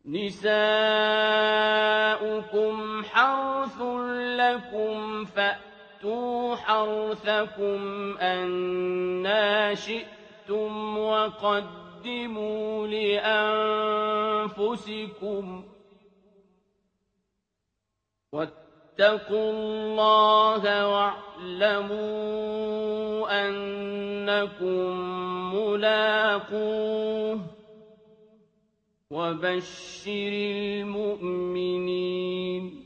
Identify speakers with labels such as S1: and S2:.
S1: نِسَاؤُكُمْ حَرْثٌ لَّكُمْ فَأْتُوا حَرْثَكُمْ أَنَّىٰ شِئْتُمْ وَقَدِّمُوا لِأَنفُسِكُمْ ۚ وَاتَّقُوا اللَّهَ وَاعْلَمُوا أَنَّكُم مُّلَاقُوهُ ۗ وَبَشِّرِ الْمُؤْمِنِينَ